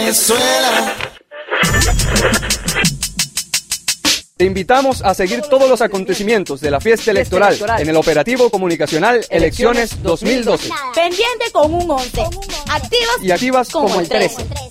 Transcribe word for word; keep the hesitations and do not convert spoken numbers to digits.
Venezuela. Te invitamos a seguir todos los acontecimientos de la fiesta electoral, fiesta electoral en el operativo comunicacional Elecciones dos mil doce. Pendiente con un once. Activas y activas como, como el el trece. trece.